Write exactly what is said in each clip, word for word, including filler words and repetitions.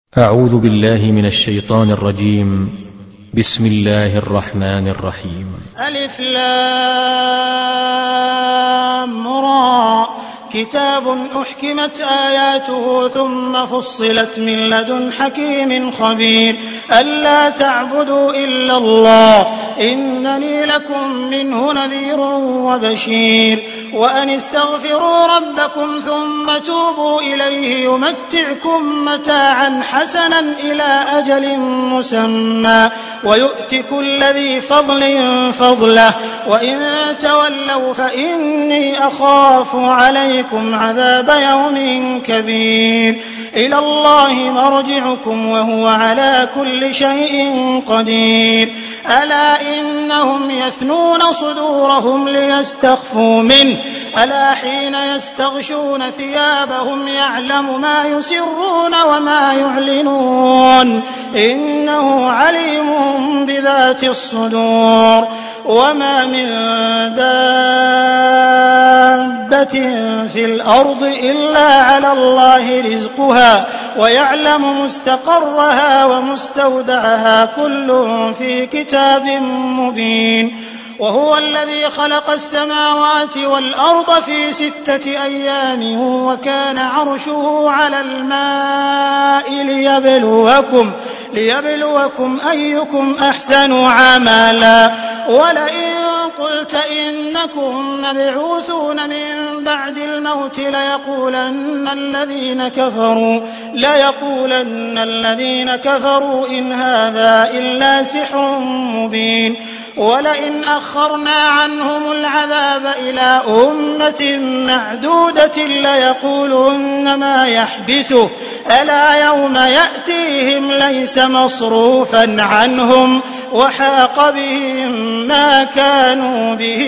أعوذ بالله من الشيطان الرجيم. بسم الله الرحمن الرحيم. ألف لام را كتاب أحكمت آياته ثم فصلت من لدن حكيم خبير ألا تعبدوا إلا الله إنني لكم منه نذير وبشير وأن استغفروا ربكم ثم توبوا إليه يمتعكم متاعا حسنا إلى أجل مسمى ويؤت كل ذي فضل فضله وإن تولوا فإني أخاف عليكم عذاب يوم كبير إلى الله مرجعكم وهو على كل شيء قدير ألا إنهم يثنون صدورهم ليستخفوا منه ألا حين يستغشون ثيابهم يعلم ما يسرون وما يعلنون إنه عليم بذات الصدور وما من دابة في الأرض إلا على الله رزقها ويعلم مستقرها ومستودعها كل في كتاب مبين وهو الذي خلق السماوات والأرض في ستة أيام وكان عرشه على الماء ليبلوكم, ليبلوكم أيكم أحسن عملا ولئن قلت إنكم مبعوثون من بعد الموت ليقولن الذين كفروا ليقولن الذين كفروا إن هذا إلا سحر مبين ولئن أخرنا عنهم العذاب إلى أمة معدودة ليقولن ما يحبسه ألا يوم يأتيهم ليس مصروفا عنهم وحاق بهم ما كانوا به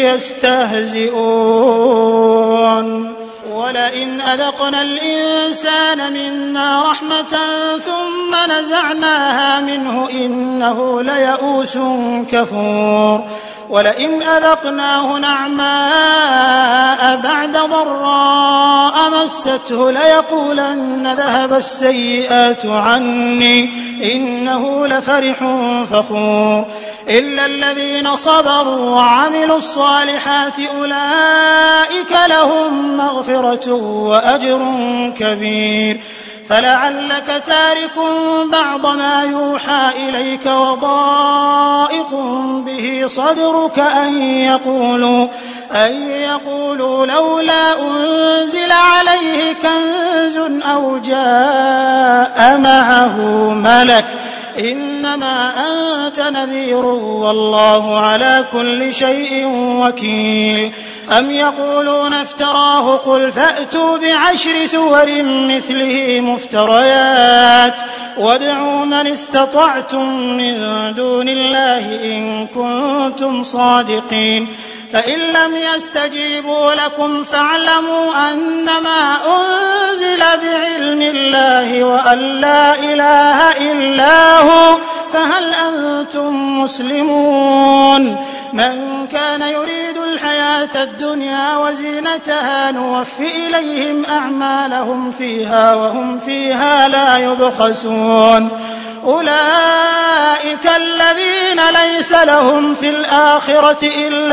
يستهزئون ولئن أذقنا الإنسان منا رحمة ثم نزعناها منه إنه ليئوس كفور ولئن أذقناه نعماء بعد ضراء مسته ليقولن ذهب السيئات عني إنه لفرح فخور إلا الذين صبروا وعملوا الصالحات أولئك لهم مغفرة وأجر كبير فلعلك تارك بعض ما يوحى إليك وضائق به صدرك أن يقولوا, أن يقولوا لولا أنزل عليه كنز أو جاء معه ملك إنما أنت نذير والله على كل شيء وكيل أم يقولون افتراه قل فأتوا بعشر سور مثله مفتريات وادعوا من استطعتم من دون الله إن كنتم صادقين فإن لم يستجيبوا لكم فاعلموا أنما أنزل بعلم الله وأن لا إله إلا هو فهل أنتم مسلمون من كان يريد الحياة الدنيا وزينتها نوفي إليهم أعمالهم فيها وهم فيها لا يبخسون أولئك الذين ليس لهم في الآخرة إلا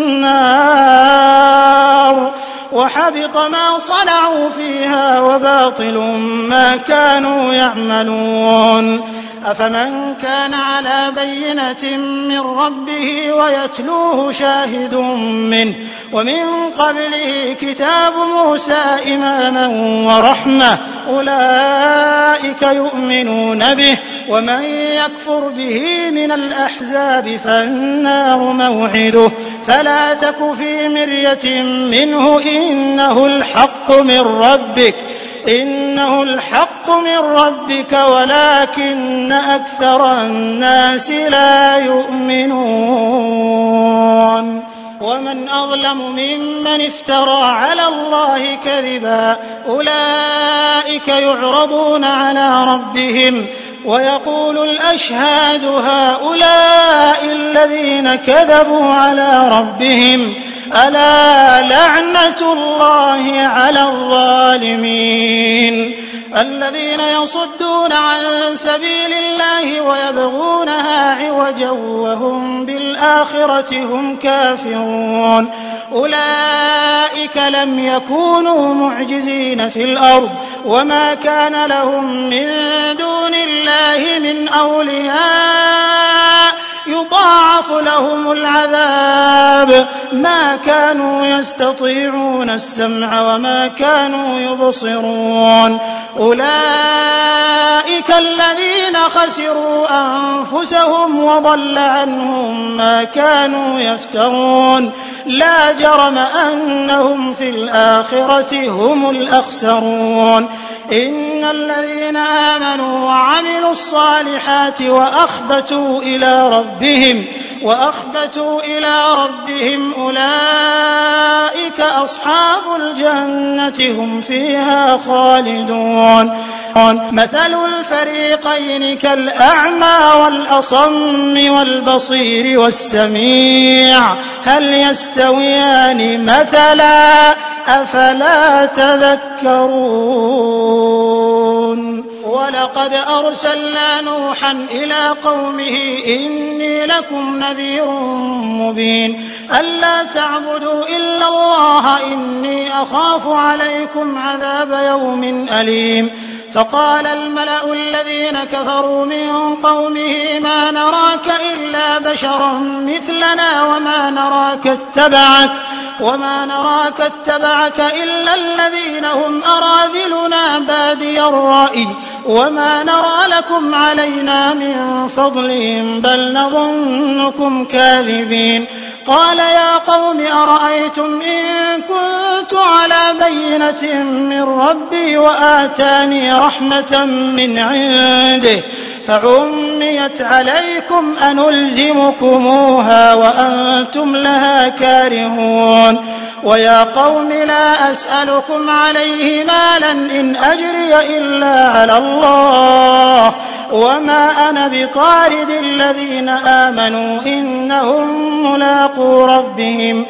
النار وحبط ما صنعوا فيها وباطل ما كانوا يعملون أفمن كان على بينة من ربه ويتلوه شاهد منه ومن قبله كتاب موسى إماما ورحمة أولئك يؤمنون به ومن يكفر به من الأحزاب فالنار موعده فلا تك في مرية منه إنه الحق من ربك إنه الحق من ربك ولكن أكثر الناس لا يؤمنون ومن أظلم ممن افترى على الله كذبا أولئك يعرضون على ربهم ويقول الأشهاد هؤلاء الذين كذبوا على ربهم ألا لعنة الله على الظالمين الذين يصدون عن سبيل الله ويبغونها عوجا وهم بالآخرة هم كافرون أولئك لم يكونوا معجزين في الأرض وما كان لهم من دون الله من أولياء يضاعف لهم العذاب ما كانوا يستطيعون السمع وما كانوا يبصرون أولئك الذين خسروا أنفسهم وضل عنهم ما كانوا يفترون لا جرم أنهم في الآخرة هم الأخسرون إن الذين آمنوا وعملوا الصالحات وأخبتوا إلى ربهم وأخبتوا إلى ربهم أولئك أصحاب الجنة هم فيها خالدون مثل الفريقين كالأعمى والأصم والبصير والسميع هل يستويان مثلا أفلا تذكرون ولقد أرسلنا نوحا إلى قومه إني لكم نذير مبين ألا تعبدوا إلا الله إني أخاف عليكم عذاب يوم أليم فقال الملأ الذين كفروا من قومه ما نراك إلا بشرا مثلنا وما نراك اتبعك وما نراك اتبعك إلا الذين هم أراذلنا بادي الرأي وما نرى لكم علينا من فضل بل نظنكم كاذبين قال يا قوم أرأيتم إن كنت على بينة من ربي وآتاني رحمة من عنده فعميت عليكم أنلزمكموها وأنتم لها كارهون ويا قوم لا أسألكم عليه مالا إن أجري إلا على الله وما أنا بطارد الذين آمنوا إنهم ملاقو ربهم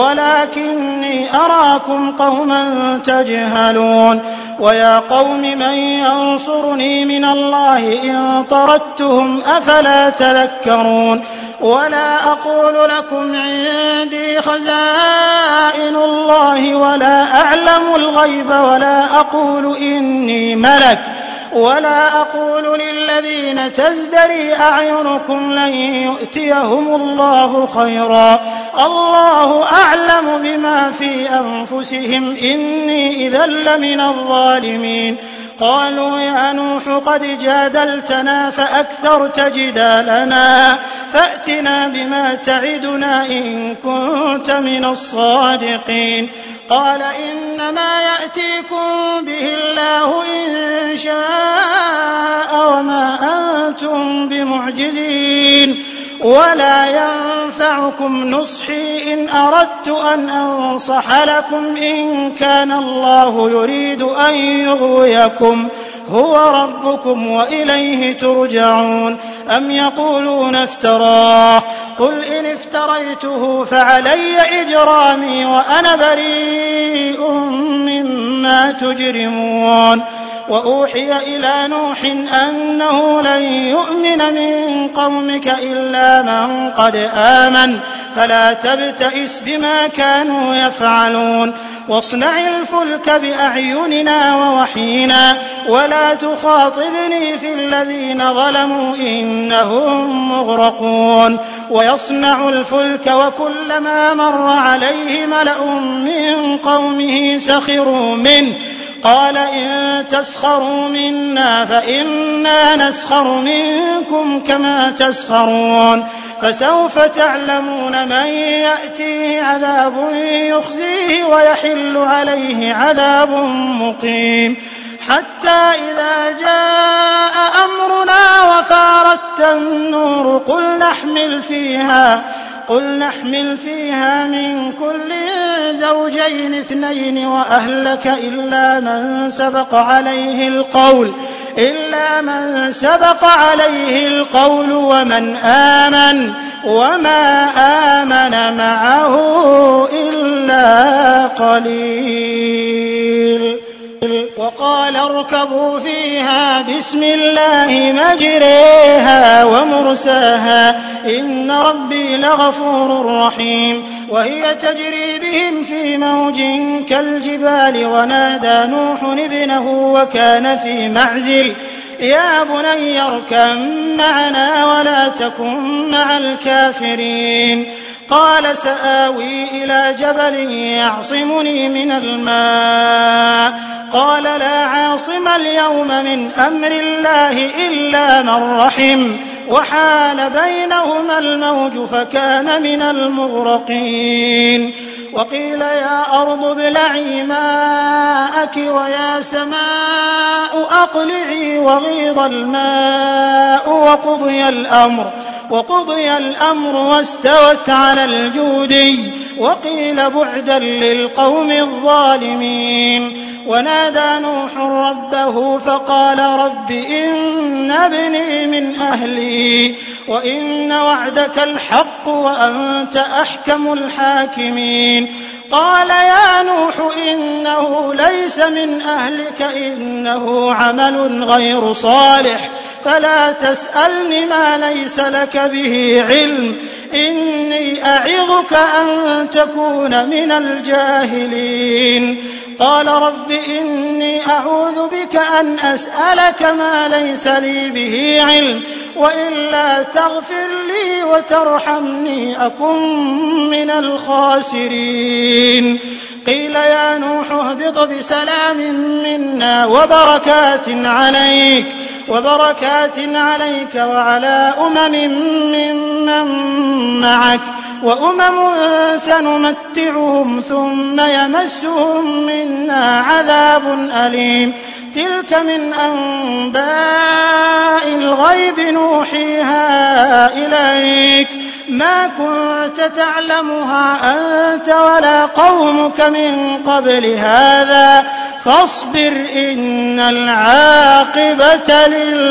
ولكني أراكم قوما تجهلون ويا قوم من ينصرني من الله إن طردتهم أفلا تذكرون ولا أقول لكم عندي خزائن الله ولا أعلم الغيب ولا أقول إني ملك ولا أقول للذين تزدري أعينكم لن يؤتيهم الله خيرا الله أعلم بما في أنفسهم إني إذا لمن الظالمين قالوا يا نوح قد جادلتنا فأكثرت جدالنا فأتنا بما تعدنا إن كنت من الصادقين قال إنما يأتيكم به الله إن شاء وما أنتم بمعجزين ولا ينفعكم نصحي إن أردت أن أنصح لكم إن كان الله يريد أن يغويكم هو ربكم وإليه ترجعون أم يقولون افتراه قل إن افتريته فعلي إجرامي وأنا بريء مما تجرمون وأوحي إلى نوح أنه لن يؤمن من قومك إلا من قد آمن فلا تبتئس بما كانوا يفعلون واصنع الفلك بأعيننا ووحينا ولا تخاطبني في الذين ظلموا إنهم مغرقون ويصنع الفلك وكلما مر عليه ملأ من قومه سخروا منه قال إن تسخروا منا فإنا نسخر منكم كما تسخرون فسوف تعلمون من يأتيه عذاب يخزيه ويحل عليه عذاب مقيم حتى إذا جاء أمرنا وفارت النور قل نحمل فيها قل نحمل فيها من كل زوجين اثنين وأهلك إلا من سبق عليه القول إلا من سبق عليه القول ومن آمن وما آمن معه إلا قليل وقال اركبوا فيها بسم الله مجريها ومرساها إن ربي لغفور رحيم وهي تجري بهم في موج كالجبال ونادى نوح ابنه وكان في معزل يا بني اركب معنا ولا تكن مع الكافرين قال سآوي إلى جبل يعصمني من الماء قال لا عاصم اليوم من أمر الله إلا من رحم وحال بينهما الموج فكان من المغرقين وقيل يا أرض ابلعي ماءك ويا سماء أقلعي وغيض الماء وقضي الأمر وقضي الأمر واستوت على الجودي وقيل بعدا للقوم الظالمين ونادى نوح ربه فقال رب إن ابني من أهلي وإن وعدك الحق وأنت أحكم الحاكمين قال يا نوح إنه ليس من أهلك إنه عمل غير صالح فلا تسألني ما ليس لك به علم إني أعظك أن تكون من الجاهلين قال رب إني أعوذ بك أن أسألك ما ليس لي به علم وإلا تغفر لي وترحمني أكن من الخاسرين قيل يا نوح اهبط بسلام منا وبركات عليك وبركات عليك وعلى أمم ممن معك وأمم سنمتعهم ثم يمسهم منا عذاب أليم تلك من أنباء الغيب نوحيها إليك ما كنت تعلمها أنت ولا قومك من قبل هذا فاصبر إن العاقبة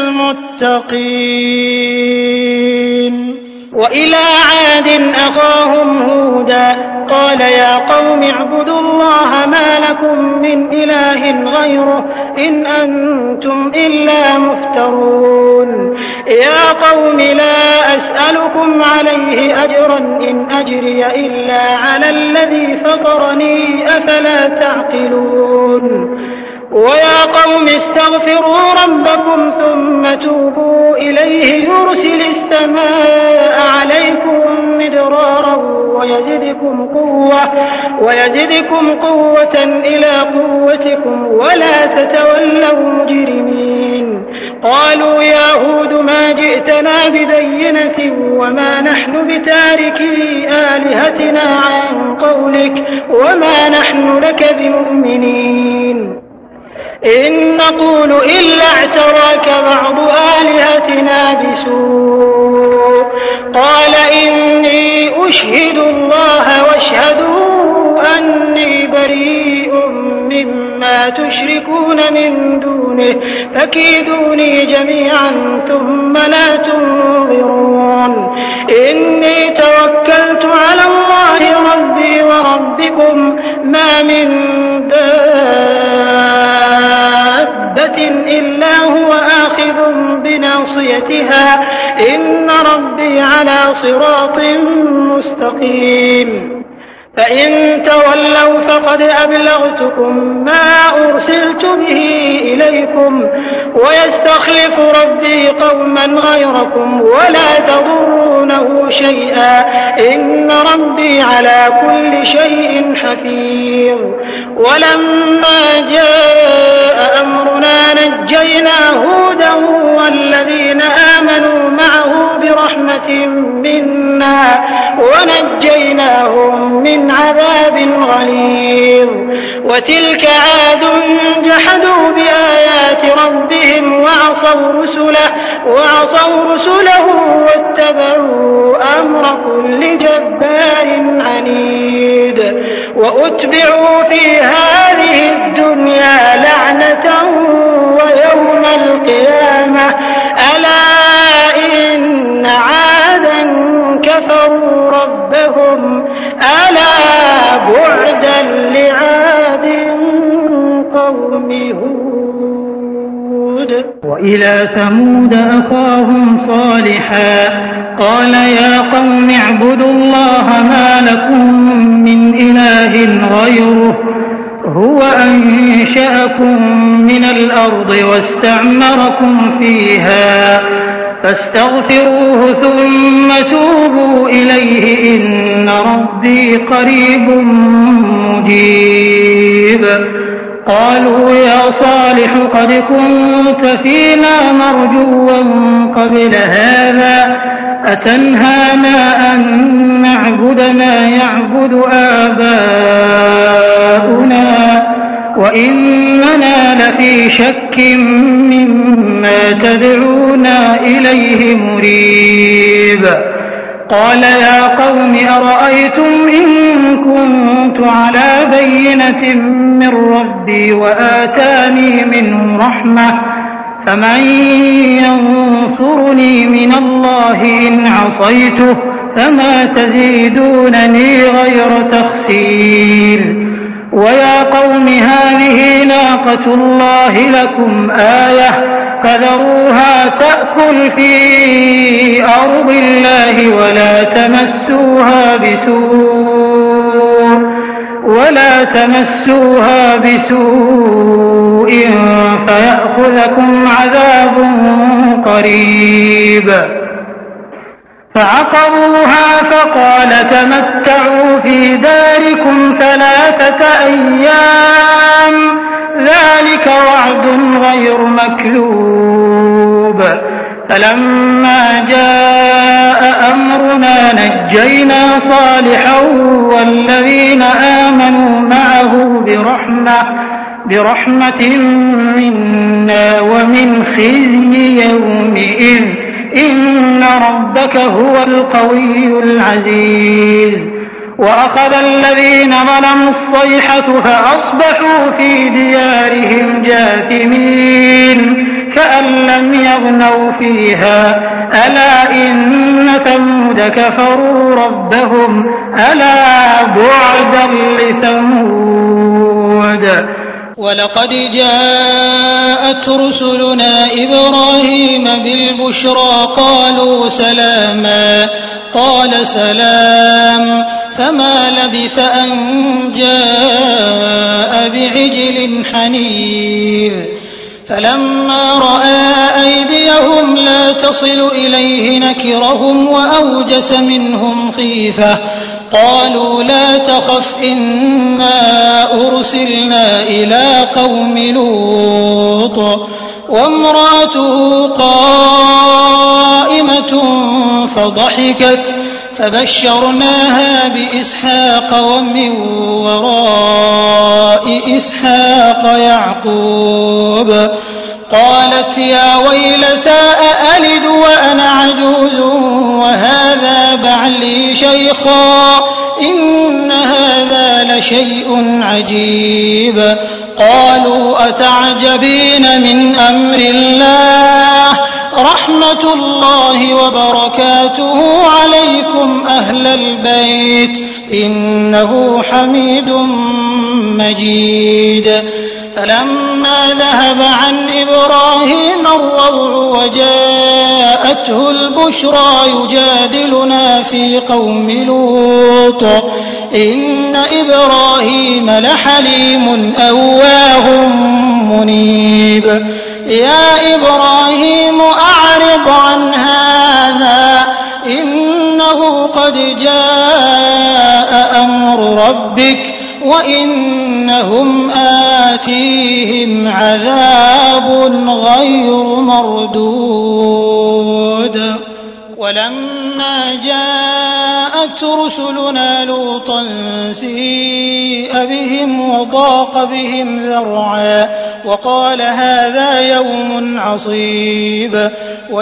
للمتقين وإلى عاد أخاهم هودا قال يا قوم اعبدوا الله ما لكم من إله غيره إن أنتم إلا مفترون يا قوم لا أسألكم عليه أجرا إن أجري إلا على الذي فطرني أفلا تعقلون ويا قوم استغفروا ربكم ثم توبوا إليه يرسل السماء عليكم مدرارا ويزدكم قوة, ويزدكم قوة إلى قوتكم ولا تتولوا مجرمين قالوا يا هود ما جئتنا ببينة وما نحن بتاركي آلهتنا عن قولك وما نحن لك بمؤمنين إن نقول إلا اعتراك بعض آلهتنا بسوء قال إني أشهد الله واشهدوا أني بريء مما تشركون من دونه فكيدوني جميعا ثم لا تنظرون إني توكلت على الله ربي وربكم ما من دابة إلا هو آخذ بناصيتها إن ربي على صراط مستقيم فإن تولوا فقد أبلغتكم ما أرسلت به إليكم ويستخلف ربي قوما غيركم ولا تضرونه شيئا إن ربي على كل شيء حفيظ ولما جاء أمرنا نجينا هودا والذين آمنوا معه برحمة منا ونجيناهم من عذاب غليظ وتلك عاد جحدوا بآيات ربهم وعصوا رسله, وعصوا رسله واتبعوا أمر كل جبار عنيد وأتبعوا في هذه الدنيا لعنة ويوم القيامة ألا إن عادا كفروا ربهم ألا بعدا لعاد قوم وإلى ثمود أخاهم صالحا قال يا قوم اعبدوا الله ما لكم من إله غيره هو أنشأكم من الأرض واستعمركم فيها فاستغفروه ثم توبوا إليه إن ربي قريب مجيب. قالوا يا صالح قد كنت فينا مرجوا قبل هذا أتنهانا أن نعبد ما يعبد آباؤنا وإننا لفي شك مما تدعونا إليه مريب. قال يا قوم أرأيتم إن كنت على بينة من ربي وآتاني منه رحمة فمن ينصرني من الله إن عصيته فما تزيدونني غير تخسير. ويا قوم هذه ناقة الله لكم آية فذروها تأكل في أرض الله ولا تمسوها بسوء ولا تمسوها بسوء فيأخذكم عذاب قريب. فعقروها فقال تمتعوا في داركم ثلاثة أيام ذلك وعد غير مكذوب. فلما جاء أمرنا نجينا صالحا والذين آمنوا معه برحمة برحمة منا ومن خزي يومئذ إن ربك هو القوي العزيز. وأخذ الذين ظلموا الصيحة فأصبحوا في ديارهم جاثمين كأن لم يغنوا فيها ألا إن ثمود كفروا ربهم ألا بعدا لثمود. ولقد جاءت رسلنا إبراهيم بالبشرى قالوا سلاما قال سلام فما لبث أن جاء بعجل حنيذ. فلما رأى أيديهم لا تصل إليه نكرهم وأوجس منهم خيفة قالوا لا تخف إنا أرسلنا إلى قوم لوط وامرأته قائمة فضحكت فبشرناها بإسحاق ومن وراء إسحاق يعقوب. قالت يا ويلتى أألد وأنا عجوز وهذا بعلي شيخا إن هذا لشيء عجيب. قالوا أتعجبين من أمر الله رحمة الله وبركاته عليكم أهل البيت إنه حميد مجيد. فلما ذهب عن إبراهيم الروع وجاءته البشرى يجادلنا في قوم لوط إن إبراهيم لحليم أواه منيب. يا إبراهيم أعرض عن هذا إنه قد جاء أمر ربك وإنهم آتيهم عذاب غير مردود. ولما جاءت رسلنا لوطا سيء بهم وضاق بهم ذرعا وقال هذا يوم عصيب.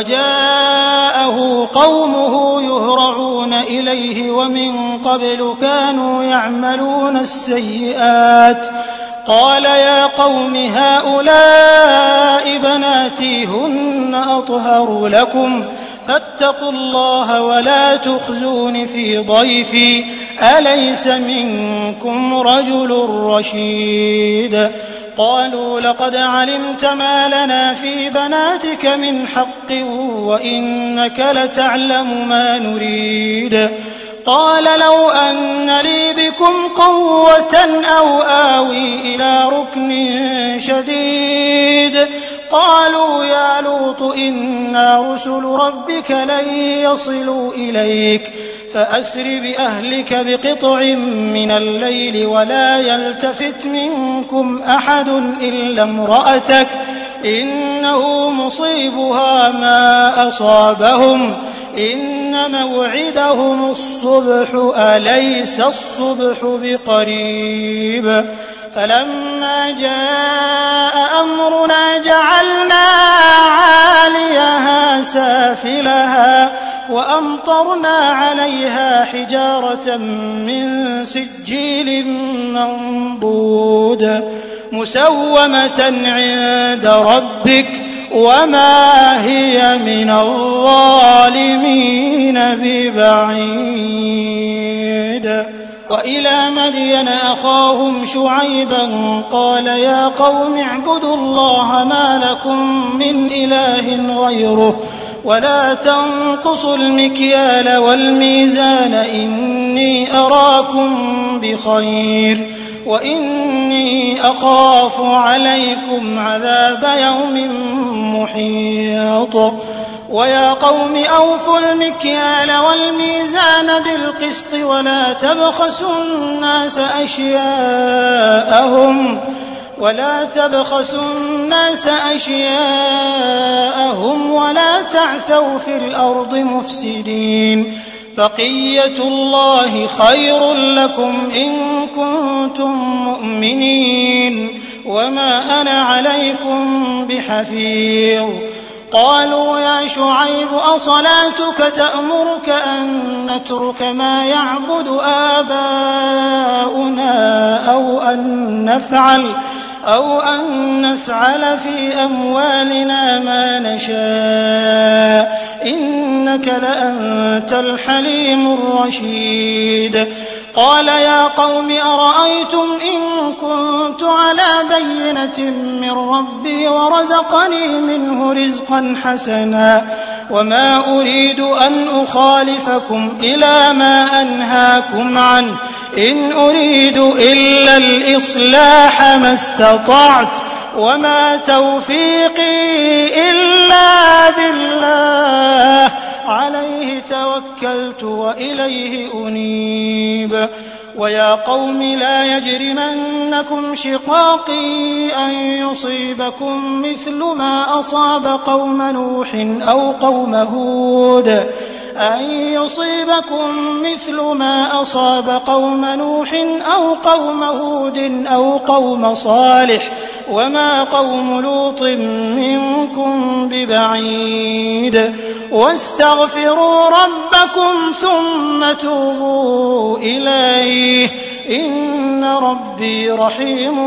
وجاءه قومه يهرعون إليه ومن قبل كانوا يعملون السيئات قال يا قوم هؤلاء بناتي هن أطهر لكم فاتقوا الله ولا تخزون في ضيفي أليس منكم رجل رشيد. قالوا لقد علمت ما لنا في بناتك من حق وإنك لتعلم ما نريد. قال لو أن لي بكم قوة أو آوي إلى ركن شديد. قالوا يا لوط إنا رسل ربك لن يصلوا إليك فأسر بأهلك بقطع من الليل ولا يلتفت منكم أحد إلا امرأتك إنه مصيبها ما أصابهم إن موعدهم الصبح أليس الصبح بقريب. فلما جاء أمرنا جعلنا عاليها سافلها وأمطرنا عليها حجارة من سجيل منضود مسومة عند ربك وما هي من الظالمين ببعيد. وإلى مدين أخاهم شعيبا قال يا قوم اعبدوا الله ما لكم من إله غيره ولا تنقصوا المكيال والميزان إني أراكم بخير وإني أخاف عليكم عذاب يوم محيط. ويا قوم أوفوا المكيال والميزان بالقسط ولا تبخسوا الناس أشياءهم ولا تبخسوا الناس أشياءهم ولا تعثوا في الأرض مفسدين. بقية الله خير لكم إن كنتم مؤمنين وما أنا عليكم بحفيظ. قالوا يا شعيب أصلاتك تأمرك أن نترك ما يعبد آباؤنا أو أن نفعل أو أن نفعل في أموالنا ما نشاء إنك لأنت الحليم الرشيد. قال يا قوم أرأيتم إن كنت على بينة من ربي ورزقني منه رزقا حسنا وما أريد أن أخالفكم إلى ما أنهاكم عنه إن أريد إلا الإصلاح ما استطعت وما توفيقي إلا بالله عليه توكلت وإليه أنيب. ويا قوم لا يجرمنكم شقاقي أن يصيبكم مثل ما أصاب قوم نوح أو قوم هود أن يصيبكم مثل ما أصاب قوم نوح أو قوم هود أو قوم صالح وما قوم لوط منكم ببعيد. واستغفروا ربكم ثم توبوا إليه إن ربي رحيم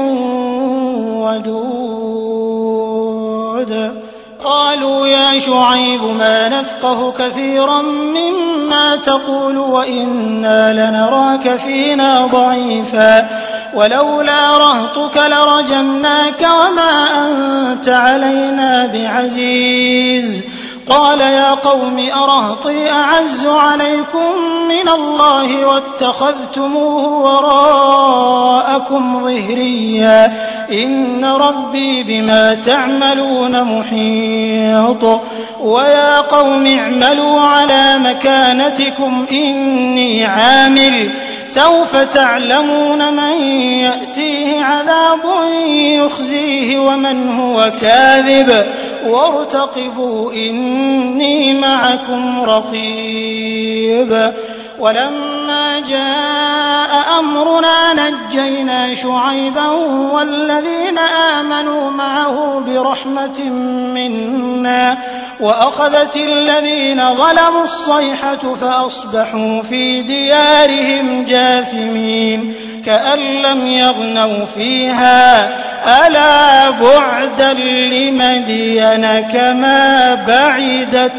ودود. قالوا يا شعيب ما نفقه كثيرا مما تقول وإنا لنراك فينا ضعيفا ولولا رهطك لرجمناك وما أنت علينا بعزيز. قال يا قوم أرهطي أعز عليكم من الله واتخذتموه وراءكم ظهريا إن ربي بما تعملون محيط. ويا قوم اعملوا على مكانتكم إني عامل سوف تعلمون من يأتيه عذاب يخزيه ومن هو كاذب وارتقبوا إني معكم رقيب. ولما جاء أمرنا نجينا شعيبا والذين آمنوا معه برحمة منا وأخذت الذين ظلموا الصيحة فأصبحوا في ديارهم جاثمين كأن لم يغنوا فيها ألا بعدا لمدين كما بعدت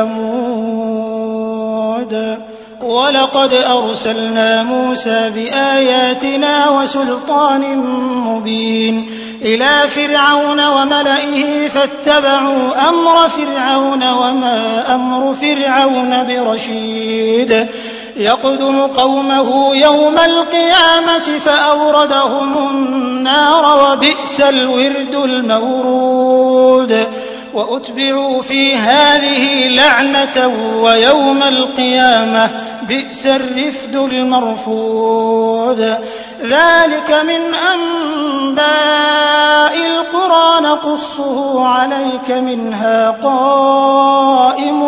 ثمود. ولقد أرسلنا موسى بآياتنا وسلطان مبين إلى فرعون وملئه فاتبعوا أمر فرعون وما أمر فرعون برشيد يقدم قومه يوم القيامة فأوردهم النار وبئس الورد المورود وأتبعوا في هذه لعنة ويوم القيامة بئس الرفد المرفود ذلك من أنباء القرى نقصه عليك منها قائم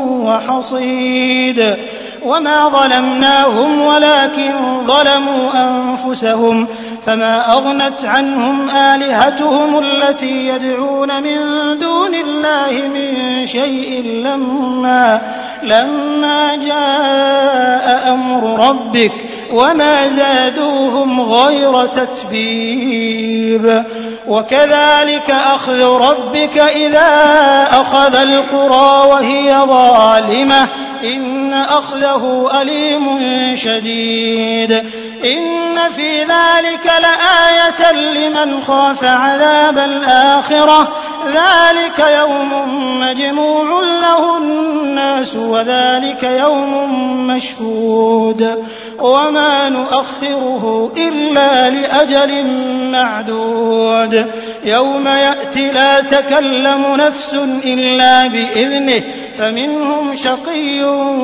وحصيد وما ظلمناهم ولكن ظلموا أنفسهم فما أغنت عنهم آلهتهم التي يدعون من دون الله من شيء لما, لما جاء أمر ربك وما زادوهم غير تتبيب وكذلك أخذ ربك إذا أخذ القرى وهي ظالمة إن أخذه أليم شديد إن في ذلك لآية لمن خاف عذاب الآخرة ذلك يوم مجموع له الناس وذلك يوم مشهود وما نؤخره إلا لأجل معدود يوم يأتي لا تكلم نفس إلا بإذنه فمنهم شقي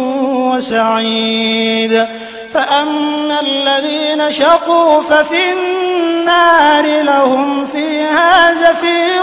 وسعيد فأما الذين شقوا ففي النار لهم فيها زفير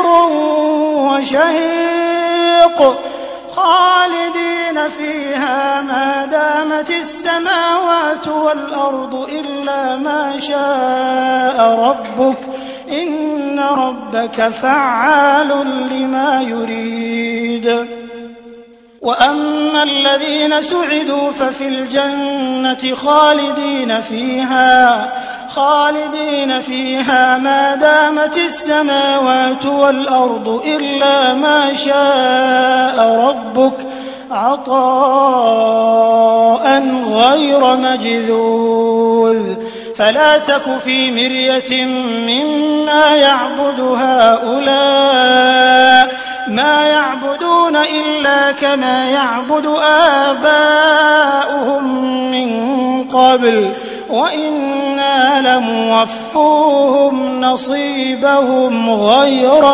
وشهيق خالدين فيها ما دامت السماوات والأرض إلا ما شاء ربك إن ربك فعال لما يريد وأما الذين سعدوا ففي الجنة خالدين فيها خالدين فيها ما دامت السماوات والأرض إلا ما شاء ربك عطاء غير مجذوذ فلا تك في مرية مما يعبد هؤلاء ما يعبدون إلا كما يعبد آباؤهم من قبل وإنا لموفوهم نصيبهم غير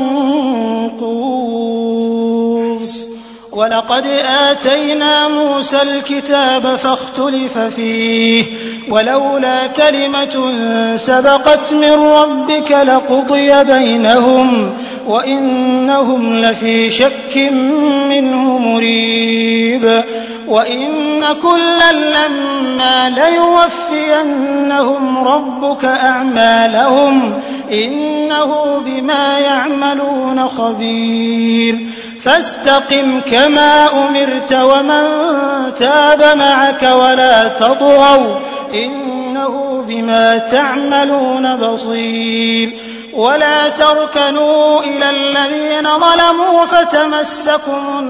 منقوص ولقد آتينا موسى الكتاب فاختلف فيه ولولا كلمة سبقت من ربك لقضي بينهم وإنهم لفي شك منه مريب وإن كلا لما ليوفينهم ربك أعمالهم إنه بما يعملون خبير فاستقم كما أمرت ومن تاب معك ولا تطغوا إنه بما تعملون بصير ولا تركنوا إلى الذين ظلموا فتمسكم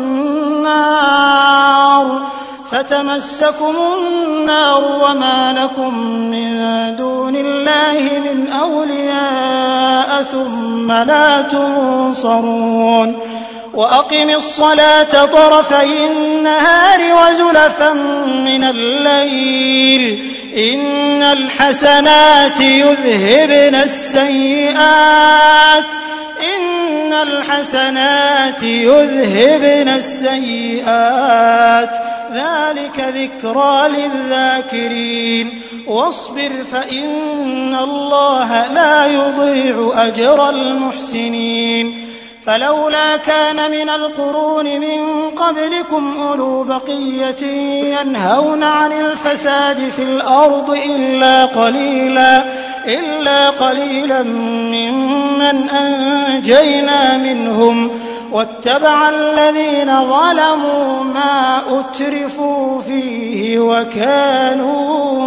النار فتمسكم النار وما لكم من دون الله من أولياء ثم لا تنصرون وأقم الصلاة طرفي النهار وزلفا من الليل إن الحسنات يذهبن السيئات إن الحسنات يذهبن السيئات ذلك ذكرى للذاكرين واصبر فإن الله لا يضيع أجر المحسنين فلولا كان من القرون من قبلكم أولو بقية ينهون عن الفساد في الأرض إلا قليلا إلا قليلا ممن أنجينا منهم واتبع الذين ظلموا ما أترفوا فيه وكانوا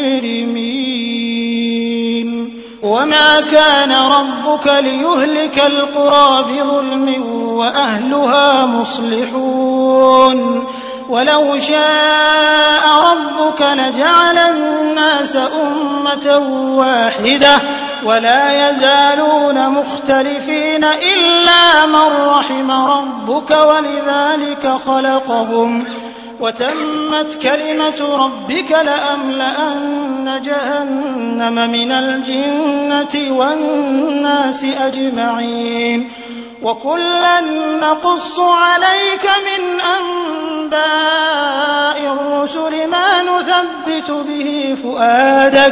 مجرمين وما كان ربك ليهلك القرى بظلم وأهلها مصلحون ولو شاء ربك لجعل الناس أمة واحدة ولا يزالون مختلفين إلا من رحم ربك ولذلك خلقهم وتمت كلمة ربك لأملأن جهنم من الجنة والناس أجمعين وكلا نقص عليك من أنباء الرسل ما نثبت به فؤادك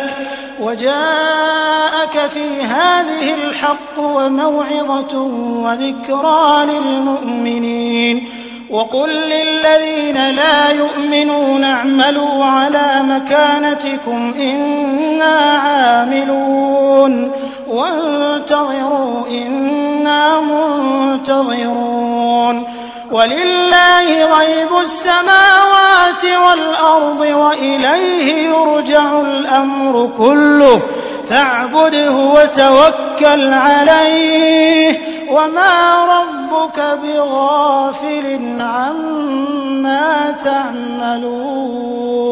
وجاءك في هذه الحق وموعظة وذكرى للمؤمنين وقل للذين لا يؤمنون اعملوا على مكانتكم إنا عاملون وانتظروا إنا منتظرون ولله غيب السماوات والأرض وإليه يرجع الأمر كله فاعبده وتوكل عليه وما ربك بغافل عما تعملون.